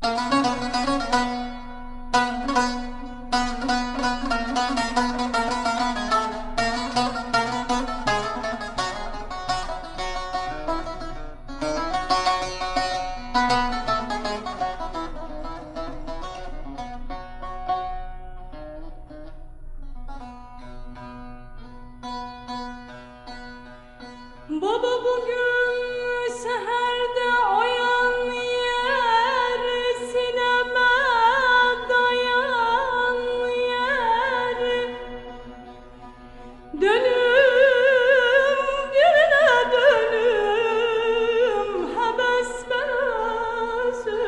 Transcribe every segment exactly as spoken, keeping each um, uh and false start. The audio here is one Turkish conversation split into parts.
Baba bugün seherde oyan yer, sineme dayan yer. Dönüm birine dönüm habes belası.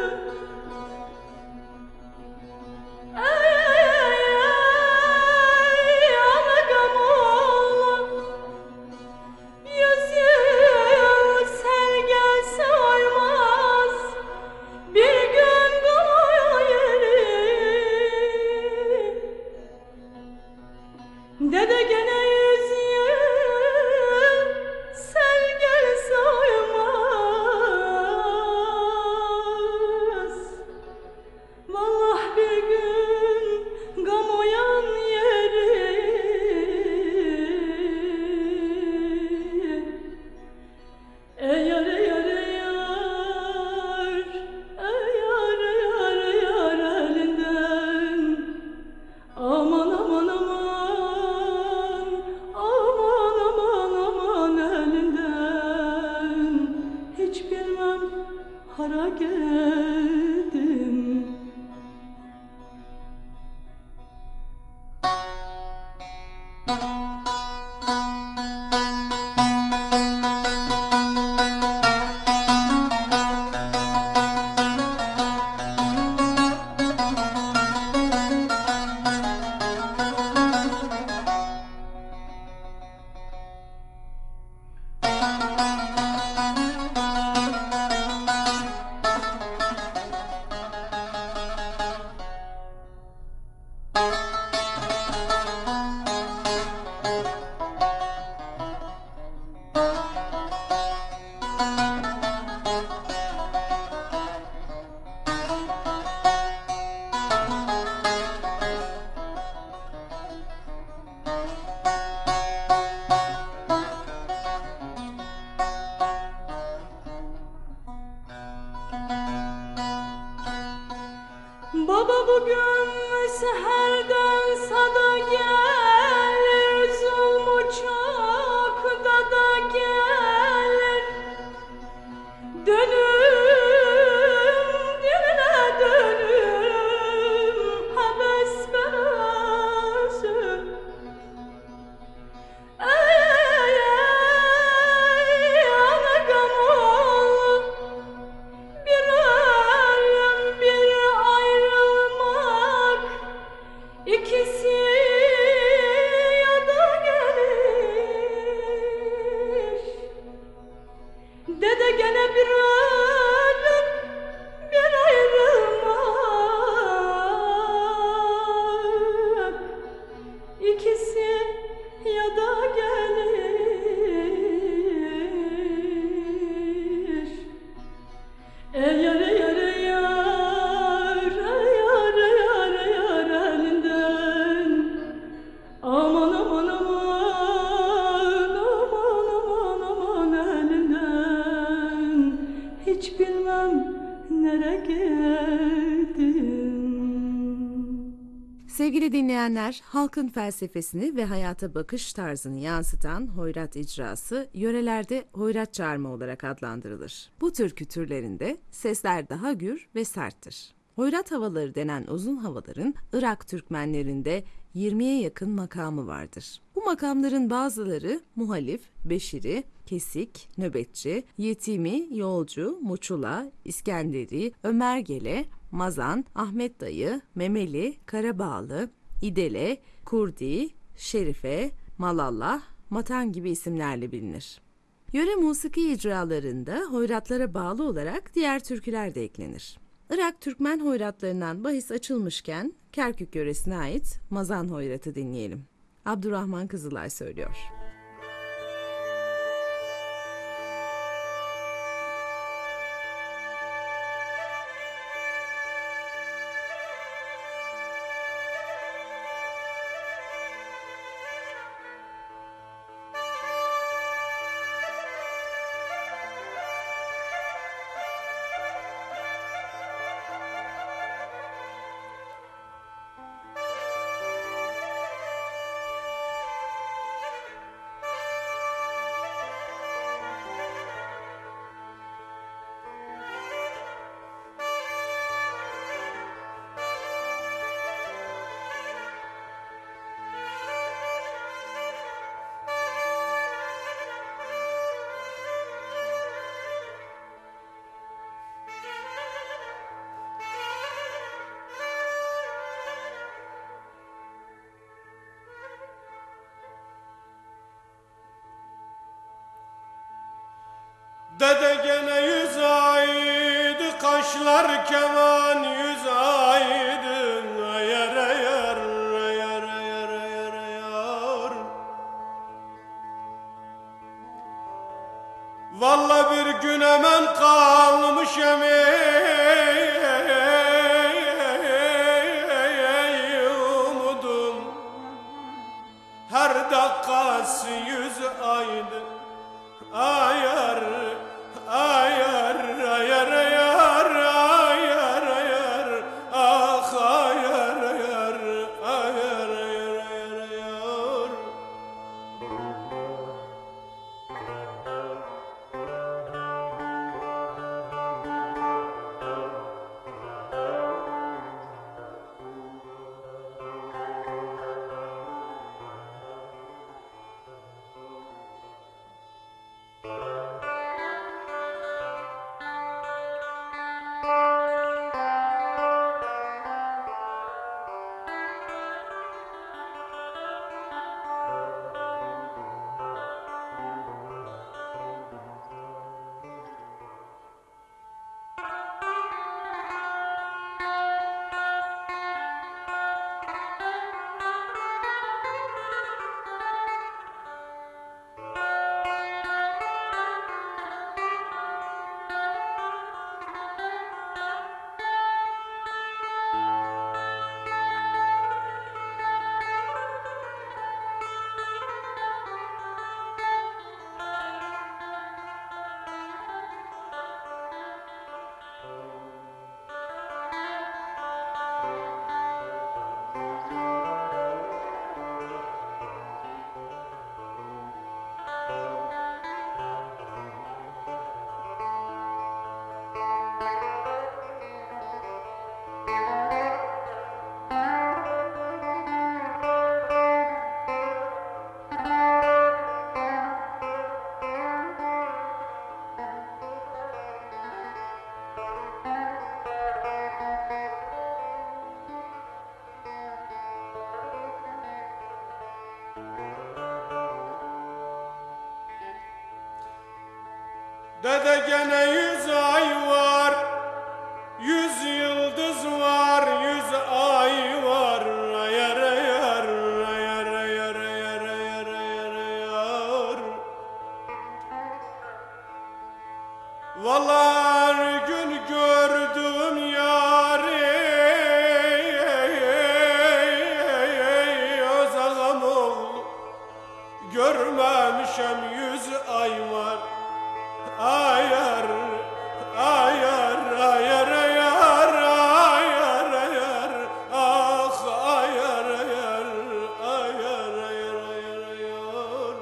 Ey anagam oğlum, yüz yıl sel gelse oymaz, bir gün kalıyor yeri. Dede gene yüz yıl sel gelse oymaz. Vallah bir gün gam oyan yeri. Eyar eyar eyar, eyar eyar eyar elinden. Aman aman aman, aman aman aman elinden. Hiç bilmem hara geldim. Baba bugün seherden sada gelir, zulmü çok dada gelir. Dönüm diline dönüm habes belası. Ey anagam oğlum, bir ölüm bir ayrılmak, ikisi ya da gelir. Dede gene bir ölüm bir ayrılmak, ikisi ya da gelir. Eyar eyar eyar, eyar eyar eyar elinden. Aman aman aman, aman aman aman elinden. Hiç bilmem nere geldim. Sevgili dinleyenler, halkın felsefesini ve hayata bakış tarzını yansıtan hoyrat icrası yörelerde hoyrat çağırma olarak adlandırılır. Bu türkü türlerinde sesler daha gür ve serttir. Hoyrat havaları denen uzun havaların Irak Türkmenlerinde yirmiye yakın makamı vardır. Bu makamların bazıları muhalif, beşiri, kesik, nöbetçi, yetimi, yolcu, muçula, İskenderi, Ömergele, Mazan, Ahmet Dayı, Memeli, Karabağlı, İdele, Kurdi, Şerife, Malallah, Matan gibi isimlerle bilinir. Yöre musiki icralarında hoyratlara bağlı olarak diğer türküler de eklenir. Irak Türkmen hoyratlarından bahis açılmışken Kerkük yöresine ait Mazan hoyratı dinleyelim. Abdurrahman Kızılay söylüyor. Dede gene yüz aydı, kaşlar keman yüz aydı. Ayar ayar ayar ayar ayar ayar. Vallahi bir gün hemen kalmış umudum. Her dakikası yüz aydı. Ayar, ayar, ayar, ayar, ayar, ayar, ah ayar, ayar, ayar, ayar, ayar, ayar. Dede gene yüz ay var, yüz yıldız var, yüz ay var. Ayar ayar ayar ayar ayar ayar ayar ayar. Vallahi her gün gördüm yâri, öz ağam oğlu görmemişem yüz ay var. Ayar, ayar, ayar, ayar, ayar, ayar, ah ayar, ayar, ayar, ayar, ayar, ayar.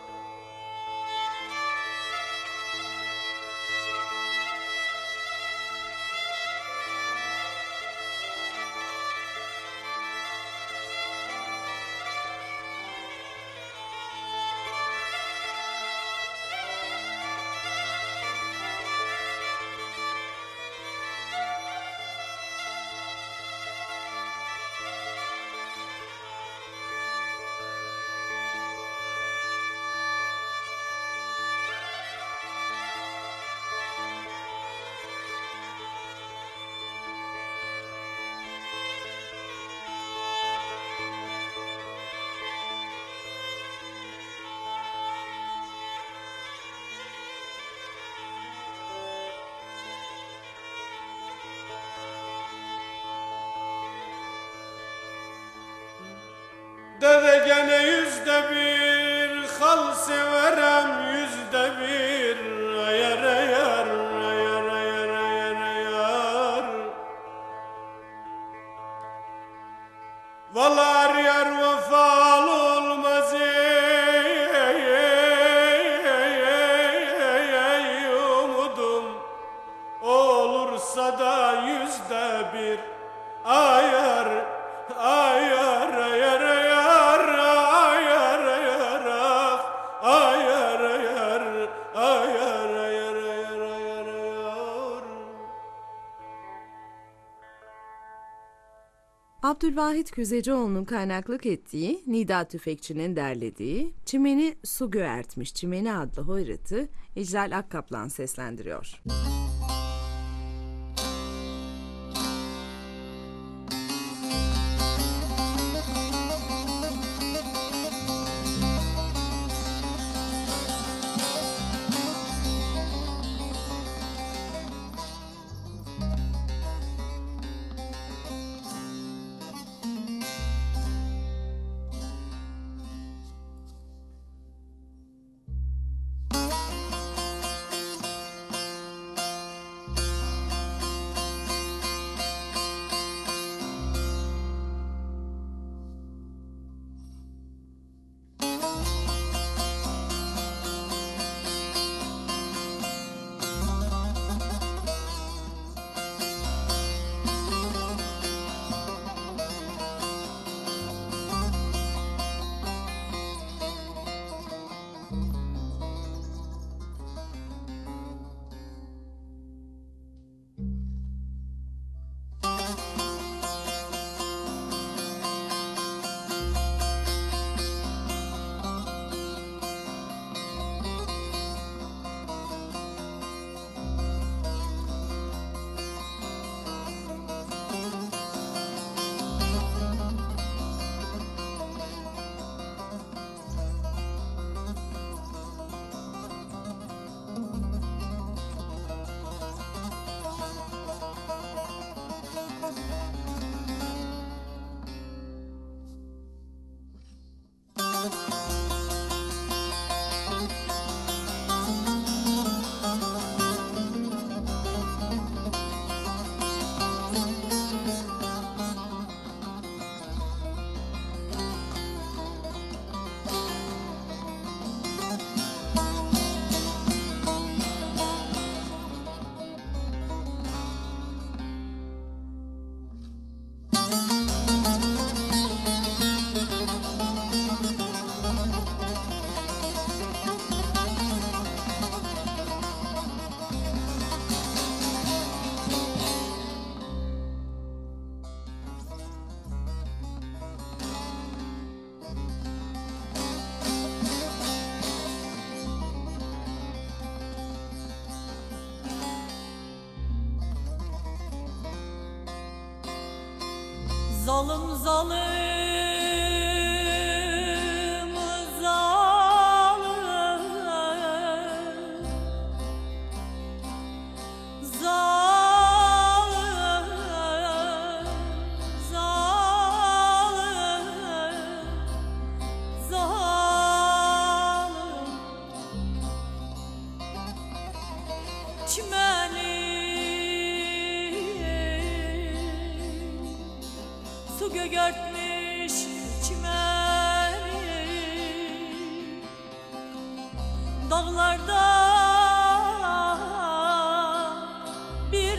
Dede gene yüzde bir hal severem, yüzde bir ayar ayar ayar ayar ayar ayar. Vallahi yar vefalı olmaz ey, ey, ey, ey, ey, umudum olursa da yüzde bir ayar ayar ayar ayar ayar ayar ah ayar ayar ayar ayar ayar ayar ayar. Abdülvahit Küzecioğlu'nun kaynaklık ettiği, Nida Tüfekçi'nin derlediği Çimeni Su Göğertmiş Çimeni adlı hoyratı İclal Akkaplan seslendiriyor. Zalim zalim su göğertmiş çimeni, dağlarda bir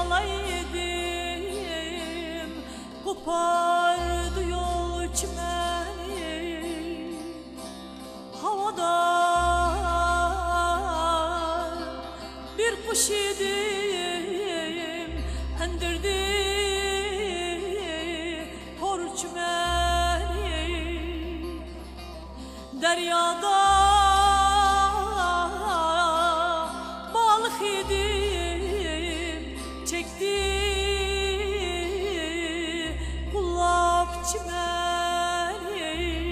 lalaydım, kopardı yol çimeni, havada bir kuş idim, hendirdi deryada balık idim, çekti kulak çimeni.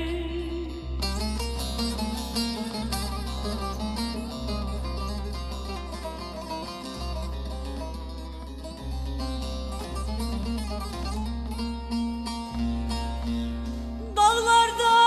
Dağlarda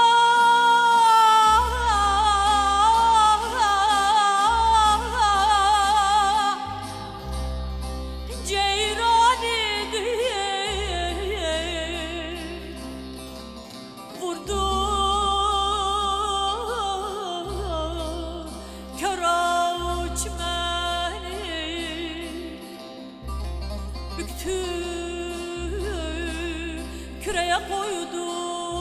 küreye koydu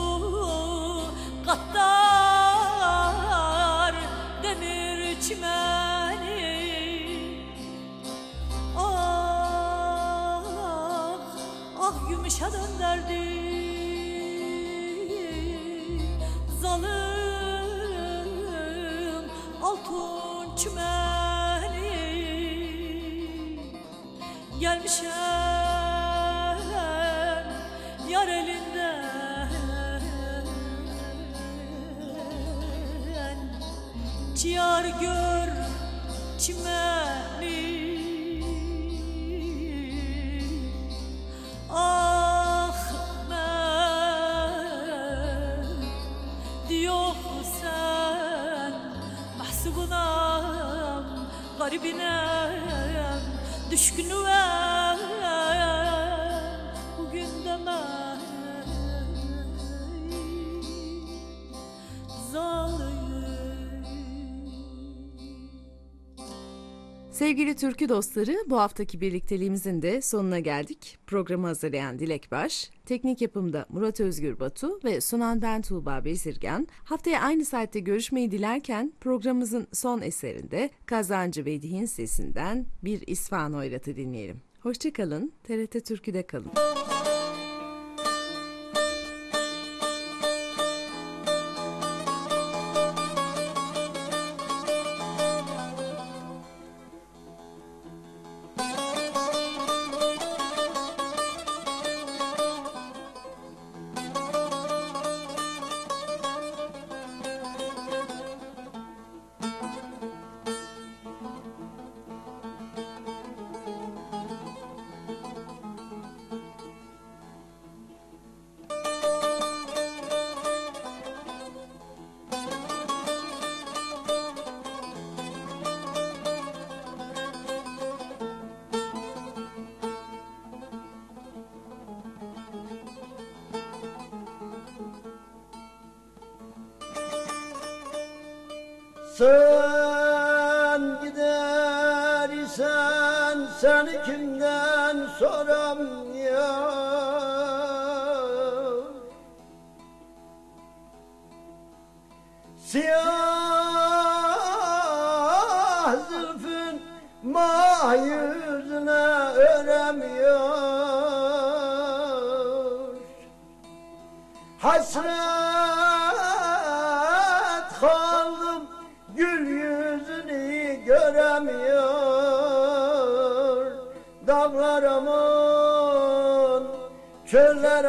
katlar demir çimeni. Ah, ah, ah gümüşe döndürdü zalim altın çümeni. Gelmişem yar elinden ciğer gör çimeni. Ah ben diyor sen mahsubunam garibinem düşkünüm bugün demem zalim. Sevgili türkü dostları, bu haftaki birlikteliğimizin de sonuna geldik. Programı hazırlayan Dilek Baş, teknik yapımda Murat Özgür Batu ve sunan ben Tuğba Bezirgen. Haftaya aynı saatte görüşmeyi dilerken programımızın son eserinde Kazancı Vedih'in sesinden bir İsfahan Hoyrat'ı dinleyelim. Hoşçakalın, T R T Türkü'de kalın. Sen gidersen seni kimden soram ya? Siyah zülfün mah yüzüne öremiyor. Hasret kaldım, gül yüzünü göremiyor. Dağlar aman, çöller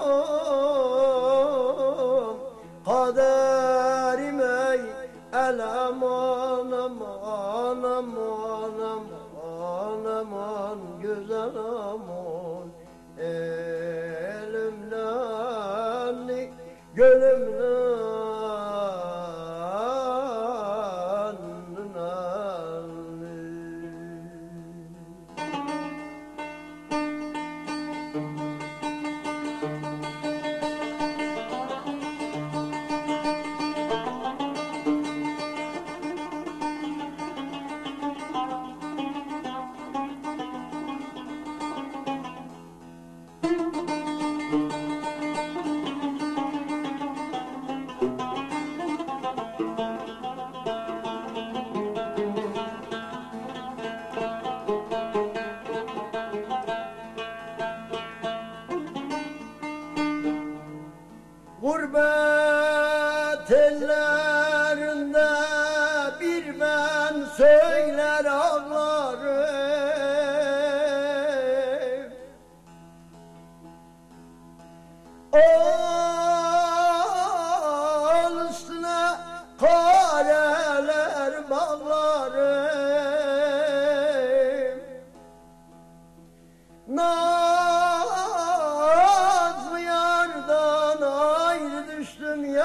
aman, kaderim ey el aman aman aman aman aman güzel aman. Elimden gönlümden gurbet ellerinde bir ben söyler ağlarım. Ol üstüne kareler bağlarım. Nazlı yardan ayrı düştüm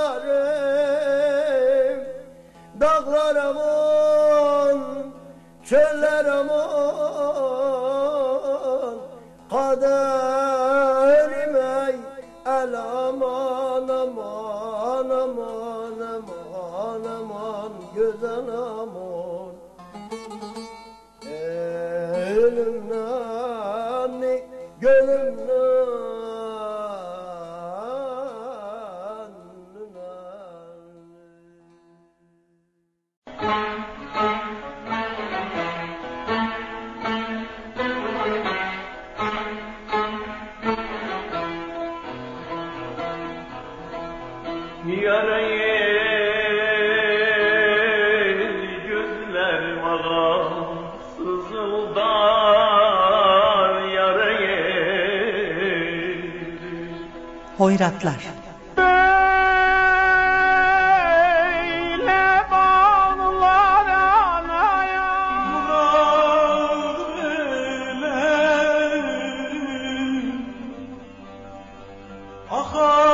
yanarım. Dağlar aman, çöller aman, kaderim ey el aman aman aman aman aman güzel aman. Elimden gönlümden Hoyratlar. Aha